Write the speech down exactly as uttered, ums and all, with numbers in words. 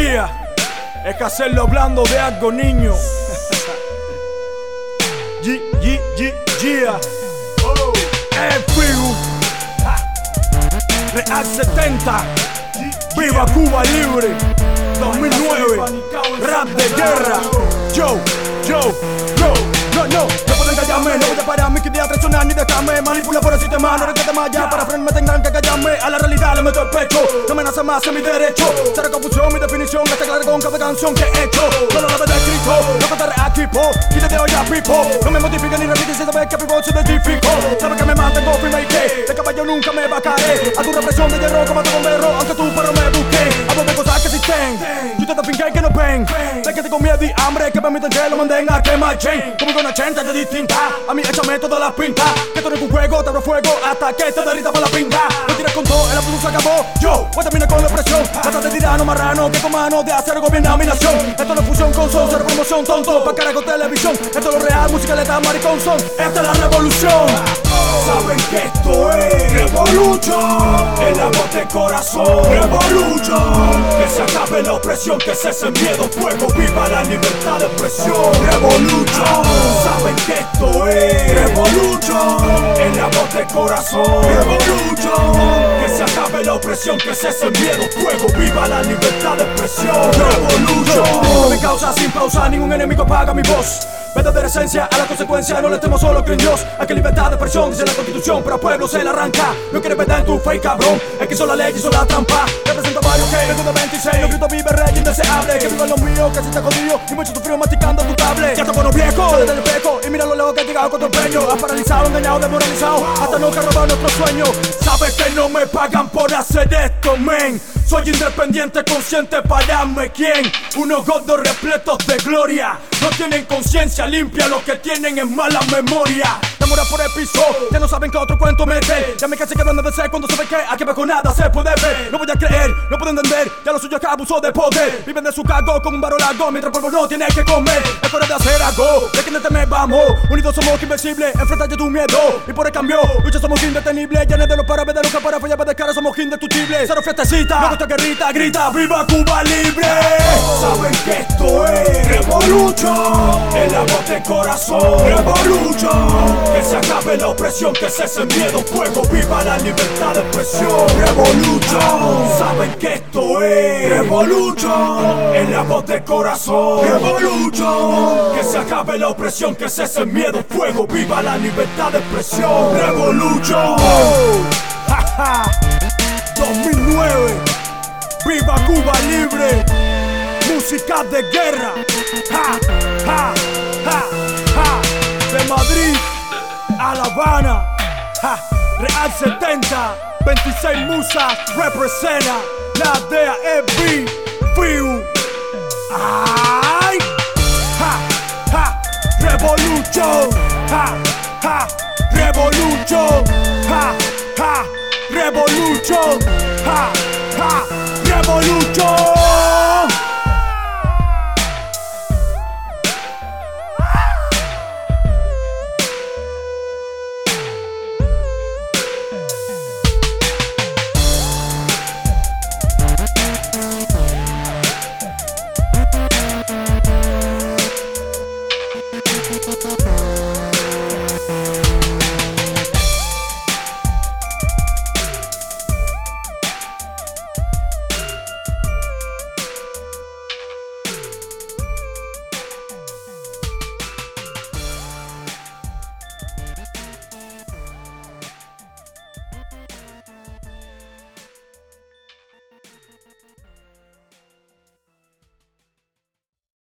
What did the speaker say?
Yeah, es que hacerlo hablando de algo, niño. G, G, G, yeah. Oh, el Fiu. Real setenta. Viva Cuba libre. dos mil nueve. Rap de guerra. Yo, yo, yo. No, no, no pueden callarme, no voy a parar mi idea traicionar ni dejarme manipular por el sistema, no requete más ya, para frenarme tendrán que callarme, a la realidad le meto el pecho, no amenaza más en mi derecho, será confusión mi definición, está clara con cada canción que he hecho, solo la verdad escrito, no contaré a equipo, y desde hoy a pipo, no me modifiquen ni repiten si sabes que vivo se identifico, sabes que me mantengo firme y que, de caballo nunca me bajaré, a tu represión de hierro como a tu bombero, aunque tú pero me busqué, hablo de cosas que existen, y ustedes fingen que no ven, sé que tengo miedo y hambre, que permiten que lo manden a quemar chain, como con ochenta de distinta, a mí échame todas las pintas, que tú eres un juego, te abro fuego hasta que te derrita por la pinta, no tires con todo, el aplauso se acabó, yo voy a terminar con la presión, trata de tirano marrano, que con mano de acero gobierna mi nación, esto no es fusión con son, cero promoción tonto, pa' carajo televisión, esto es lo real, música letal, maricón son, esta es la revolución, saben que esto es revolución, en la voz de corazón, revolución, que se acabe la opresión, que cese el miedo, fuego, viva la libertad de expresión, revolución, saben que esto es revolución, en la voz de corazón, revolución, que se acabe la opresión, que cese el miedo, fuego, viva la libertad de expresión, revolución, tengo mi causa sin pausa, ningún enemigo paga mi voz, verdadera esencia a la consecuencia, no le temo solo que en Dios, hay que libertad de expresión, dice la constitución, pero al pueblo se la arranca, no quiere verdad en tu fe, cabrón, es que hizo la ley, hizo la trampa, represento varios que vengo de veintiséis, no grito vive rey indeseable, que vivan los míos, que se está jodido, y mucho sufrido masticando tu tablet, ya toco los viejos, sale del espejo, y mira lo lejos que he llegado con tu empeño, has paralizado, engañado, desmoralizado, hasta nunca robado nuestros sueños, sabes que no me pagan por hacer esto, men, soy independiente, consciente, pararme, ¿quién? Unos gordos repletos de gloria, no tienen conciencia limpia, lo que tienen es mala memoria, demora por el piso, ya no saben que otro cuento meter, ya me cansé que van a ser cuando saben que aquí abajo nada se puede ver, no voy a creer, no puedo entender, ya lo suyo es que abuso de poder, viven de su cargo como un varón largo, mientras el pueblo no tiene que comer, es hora de hacer algo, de que no temer vamos, unidos somos invencibles, enfrenta ya tu miedo, y por el cambio, lucha somos indetenibles, llenes de los para ver de nunca para fallar de cara, somos indestructibles, cero fiestecita, luego esta guerrita, grita, viva Cuba libre, saben que esto es revolución, en la voz de corazón, revolución, que se acabe la opresión, que cese el miedo, fuego, viva la libertad de expresión, revolución, saben que esto es revolución, en la voz de corazón, revolución, que se acabe la opresión, que cese el miedo, fuego, viva la libertad de expresión, revolución, oh, ja, ja, dos mil nueve, viva Cuba libre, música de guerra, ja, ja, ja, ja, de Madrid a La Habana, ja, Real setenta, veintiséis musas, representa la D A E B, Fiu, ay, ja, ja, revolution, ja, ja, revolution, ja, ja, revolution, ja, ja, revolution.